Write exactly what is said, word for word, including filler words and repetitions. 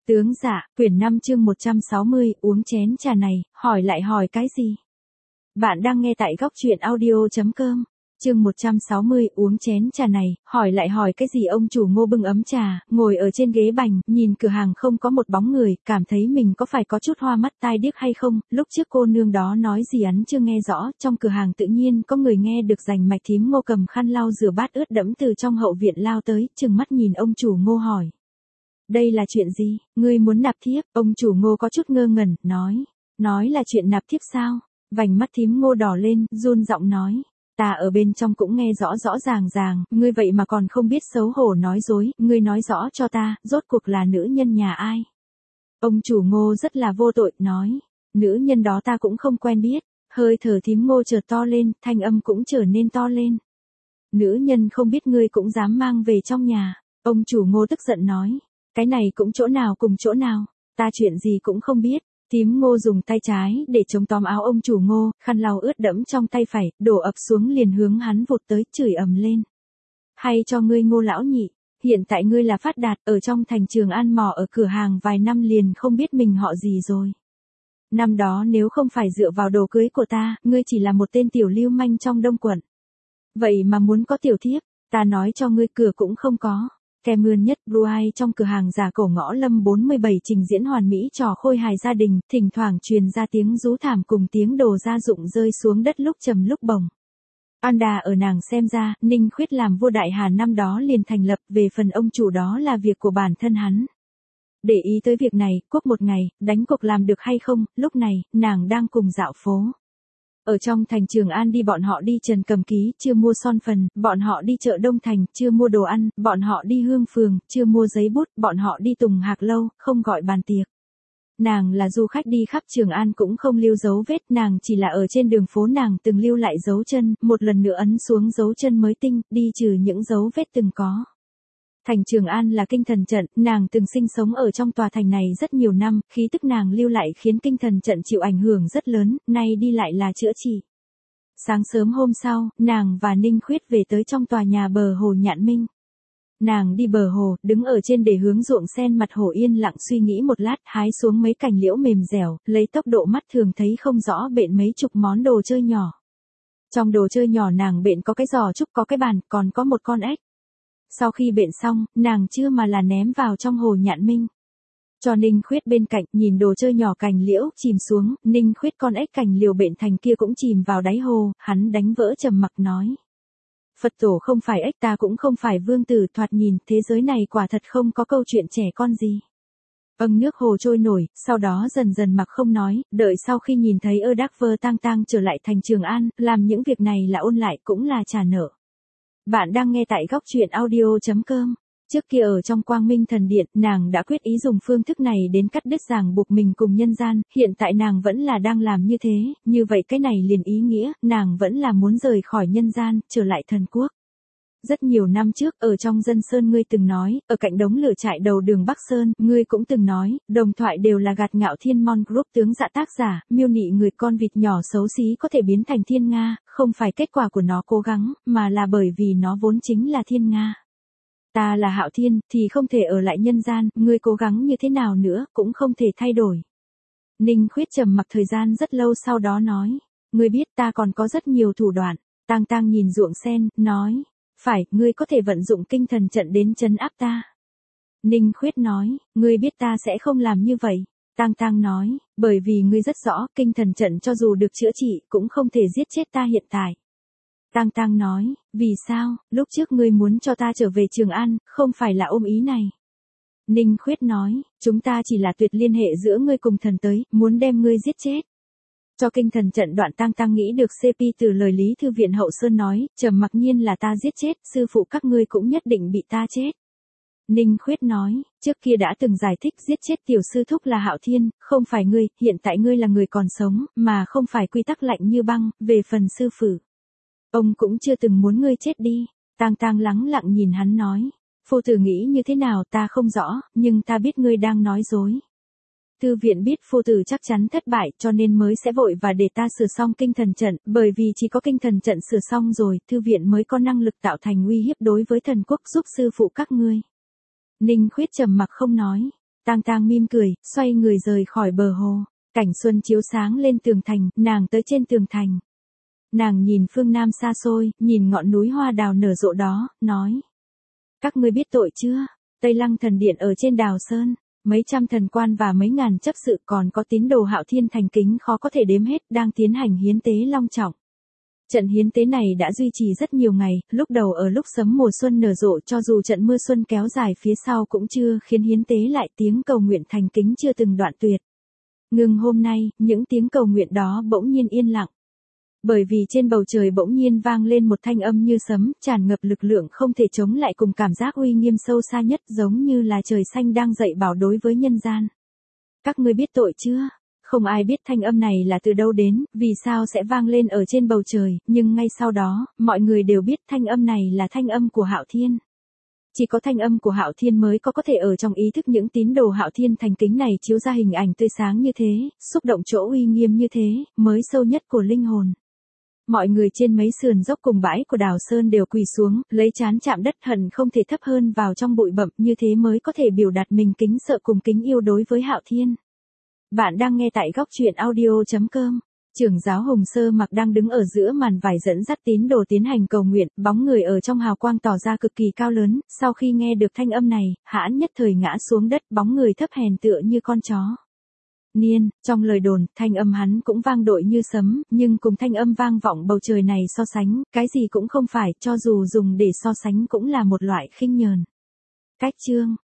Tướng dạ, quyển năm chương một trăm sáu mươi, uống chén trà này, hỏi lại hỏi cái gì? Bạn đang nghe tại góc truyện audio chấm com. Chương một trăm sáu mươi, uống chén trà này, hỏi lại hỏi cái gì? Ông chủ Ngô bưng ấm trà, ngồi ở trên ghế bành, nhìn cửa hàng không có một bóng người, cảm thấy mình có phải có chút hoa mắt tai điếc hay không, lúc trước cô nương đó nói gì hắn chưa nghe rõ, trong cửa hàng tự nhiên có người nghe được. Rành mạch thím Ngô cầm khăn lau rửa bát ướt đẫm từ trong hậu viện lao tới, trừng mắt nhìn ông chủ Ngô hỏi. Đây là chuyện gì, ngươi muốn nạp thiếp? Ông chủ Ngô có chút ngơ ngẩn, nói, nói là chuyện nạp thiếp sao? Vành mắt thím Ngô đỏ lên, run giọng nói, ta ở bên trong cũng nghe rõ rõ ràng ràng, ngươi vậy mà còn không biết xấu hổ nói dối, ngươi nói rõ cho ta, rốt cuộc là nữ nhân nhà ai? Ông chủ Ngô rất là vô tội, nói, nữ nhân đó ta cũng không quen biết. Hơi thở thím Ngô chợt to lên, thanh âm cũng trở nên to lên. Nữ nhân không biết ngươi cũng dám mang về trong nhà. Ông chủ Ngô tức giận nói, cái này cũng chỗ nào cùng chỗ nào, ta chuyện gì cũng không biết. Thím Ngô dùng tay trái để chống tóm áo ông chủ Ngô, khăn lau ướt đẫm trong tay phải, đổ ập xuống liền hướng hắn vụt tới, chửi ầm lên. Hay cho ngươi Ngô lão nhị, hiện tại ngươi là phát đạt, ở trong thành Trường An mò ở cửa hàng vài năm liền không biết mình họ gì rồi. Năm đó nếu không phải dựa vào đồ cưới của ta, ngươi chỉ là một tên tiểu lưu manh trong Đông quận. Vậy mà muốn có tiểu thiếp, ta nói cho ngươi cửa cũng không có. Kem ươn nhất Blue Eye trong cửa hàng giả cổ ngõ Lâm bốn mươi bảy trình diễn hoàn mỹ trò khôi hài gia đình, thỉnh thoảng truyền ra tiếng rú thảm cùng tiếng đồ gia dụng rơi xuống đất lúc trầm lúc bồng. Anda ở nàng xem ra, Ninh Khuyết làm vua Đại Hà năm đó liền thành lập, về phần ông chủ đó là việc của bản thân hắn. Để ý tới việc này, quốc một ngày, đánh cuộc làm được hay không, lúc này, nàng đang cùng dạo phố. Ở trong thành Trường An đi bọn họ đi Trần Cầm Ký, chưa mua son phần, bọn họ đi chợ Đông Thành, chưa mua đồ ăn, bọn họ đi Hương Phường, chưa mua giấy bút, bọn họ đi Tùng Hạc Lâu, không gọi bàn tiệc. Nàng là du khách đi khắp Trường An cũng không lưu dấu vết, nàng chỉ là ở trên đường phố nàng từng lưu lại dấu chân, một lần nữa ấn xuống dấu chân mới tinh, đi trừ những dấu vết từng có. Thành Trường An là kinh thần trận, nàng từng sinh sống ở trong tòa thành này rất nhiều năm, khí tức nàng lưu lại khiến kinh thần trận chịu ảnh hưởng rất lớn, nay đi lại là chữa trị. Sáng sớm hôm sau, nàng và Ninh Khuyết về tới trong tòa nhà bờ hồ Nhạn Minh. Nàng đi bờ hồ, đứng ở trên để hướng ruộng sen mặt hồ yên lặng suy nghĩ một lát, hái xuống mấy cành liễu mềm dẻo, lấy tốc độ mắt thường thấy không rõ bện mấy chục món đồ chơi nhỏ. Trong đồ chơi nhỏ nàng bện có cái giò trúc, có cái bàn, còn có một con ếch. Sau khi bện xong, nàng chưa mà là ném vào trong hồ Nhạn Minh. Cho Ninh Khuyết bên cạnh, nhìn đồ chơi nhỏ cành liễu chìm xuống, Ninh Khuyết con ếch cành liễu bện thành kia cũng chìm vào đáy hồ, hắn đánh vỡ trầm mặc nói. Phật tổ không phải ếch, ta cũng không phải vương tử, thoạt nhìn, thế giới này quả thật không có câu chuyện trẻ con gì. Âng nước hồ trôi nổi, sau đó dần dần mặc không nói, đợi sau khi nhìn thấy ơ đắc vơ tang tang trở lại thành Trường An, làm những việc này là ôn lại cũng là trả nợ. Bạn đang nghe tại góc truyện audio chấm com. Trước kia ở trong Quang Minh Thần Điện, nàng đã quyết ý dùng phương thức này đến cắt đứt ràng buộc mình cùng nhân gian, hiện tại nàng vẫn là đang làm như thế, như vậy cái này liền ý nghĩa, nàng vẫn là muốn rời khỏi nhân gian, trở lại thần quốc. Rất nhiều năm trước, ở trong Dân Sơn ngươi từng nói, ở cạnh đống lửa trại đầu đường Bắc Sơn, ngươi cũng từng nói, đồng thoại đều là gạt ngạo Thiên Mon Group tướng dạ tác giả, miêu nị người con vịt nhỏ xấu xí có thể biến thành thiên nga, không phải kết quả của nó cố gắng, mà là bởi vì nó vốn chính là thiên nga. Ta là Hạo Thiên, thì không thể ở lại nhân gian, ngươi cố gắng như thế nào nữa, cũng không thể thay đổi. Ninh Khuyết trầm mặc thời gian rất lâu sau đó nói, ngươi biết ta còn có rất nhiều thủ đoạn. Tang Tang nhìn ruộng sen, nói, phải, ngươi có thể vận dụng kinh thần trận đến trấn áp ta. Ninh Khuyết nói, ngươi biết ta sẽ không làm như vậy. Tang Tang nói, bởi vì ngươi rất rõ, kinh thần trận cho dù được chữa trị, cũng không thể giết chết ta hiện tại. Tang Tang nói, vì sao, lúc trước ngươi muốn cho ta trở về Trường An, không phải là ôm ý này. Ninh Khuyết nói, chúng ta chỉ là tuyệt liên hệ giữa ngươi cùng thần tới, muốn đem ngươi giết chết. Cho kinh thần trận đoạn Tang Tang nghĩ được xê pê từ lời Lý Thư Viện Hậu Sơn nói, trầm mặc nhiên là ta giết chết, sư phụ các ngươi cũng nhất định bị ta chết. Ninh Khuyết nói, trước kia đã từng giải thích giết chết tiểu sư thúc là Hạo Thiên, không phải ngươi, hiện tại ngươi là người còn sống, mà không phải quy tắc lạnh như băng, về phần sư phụ. Ông cũng chưa từng muốn ngươi chết đi. Tang Tang lắng lặng nhìn hắn nói, phu tử nghĩ như thế nào ta không rõ, nhưng ta biết ngươi đang nói dối. Thư viện biết phu tử chắc chắn thất bại cho nên mới sẽ vội và để ta sửa xong kinh thần trận, bởi vì chỉ có kinh thần trận sửa xong rồi, thư viện mới có năng lực tạo thành uy hiếp đối với thần quốc giúp sư phụ các ngươi. Ninh Khuyết trầm mặc không nói. Tang Tang mỉm cười, xoay người rời khỏi bờ hồ. Cảnh xuân chiếu sáng lên tường thành, nàng tới trên tường thành. Nàng nhìn phương Nam xa xôi, nhìn ngọn núi hoa đào nở rộ đó, nói. Các ngươi biết tội chưa? Tây Lăng thần điện ở trên Đào Sơn, mấy trăm thần quan và mấy ngàn chấp sự còn có tín đồ Hạo Thiên thành kính khó có thể đếm hết đang tiến hành hiến tế long trọng. Trận hiến tế này đã duy trì rất nhiều ngày, lúc đầu ở lúc sấm mùa xuân nở rộ cho dù trận mưa xuân kéo dài phía sau cũng chưa khiến hiến tế lại tiếng cầu nguyện thành kính chưa từng đoạn tuyệt. Ngừng hôm nay, những tiếng cầu nguyện đó bỗng nhiên yên lặng. Bởi vì trên bầu trời bỗng nhiên vang lên một thanh âm như sấm, tràn ngập lực lượng không thể chống lại cùng cảm giác uy nghiêm sâu xa nhất giống như là trời xanh đang dạy bảo đối với nhân gian. Các ngươi biết tội chưa? Không ai biết thanh âm này là từ đâu đến, vì sao sẽ vang lên ở trên bầu trời, nhưng ngay sau đó, mọi người đều biết thanh âm này là thanh âm của Hạo Thiên. Chỉ có thanh âm của Hạo Thiên mới có có thể ở trong ý thức những tín đồ Hạo Thiên thành kính này chiếu ra hình ảnh tươi sáng như thế, xúc động chỗ uy nghiêm như thế, mới sâu nhất của linh hồn. Mọi người trên mấy sườn dốc cùng bãi của Đào Sơn đều quỳ xuống, lấy trán chạm đất hận không thể thấp hơn vào trong bụi bặm, như thế mới có thể biểu đạt mình kính sợ cùng kính yêu đối với Hạo Thiên. Bạn đang nghe tại góc truyện audio chấm com. Trưởng giáo Hùng Sơ Mặc đang đứng ở giữa màn vải dẫn dắt tín đồ tiến hành cầu nguyện, bóng người ở trong hào quang tỏ ra cực kỳ cao lớn, sau khi nghe được thanh âm này, hãn nhất thời ngã xuống đất, bóng người thấp hèn tựa như con chó. Niên, trong lời đồn, thanh âm hắn cũng vang dội như sấm, nhưng cùng thanh âm vang vọng bầu trời này so sánh, cái gì cũng không phải, cho dù dùng để so sánh cũng là một loại khinh nhờn. Cách chương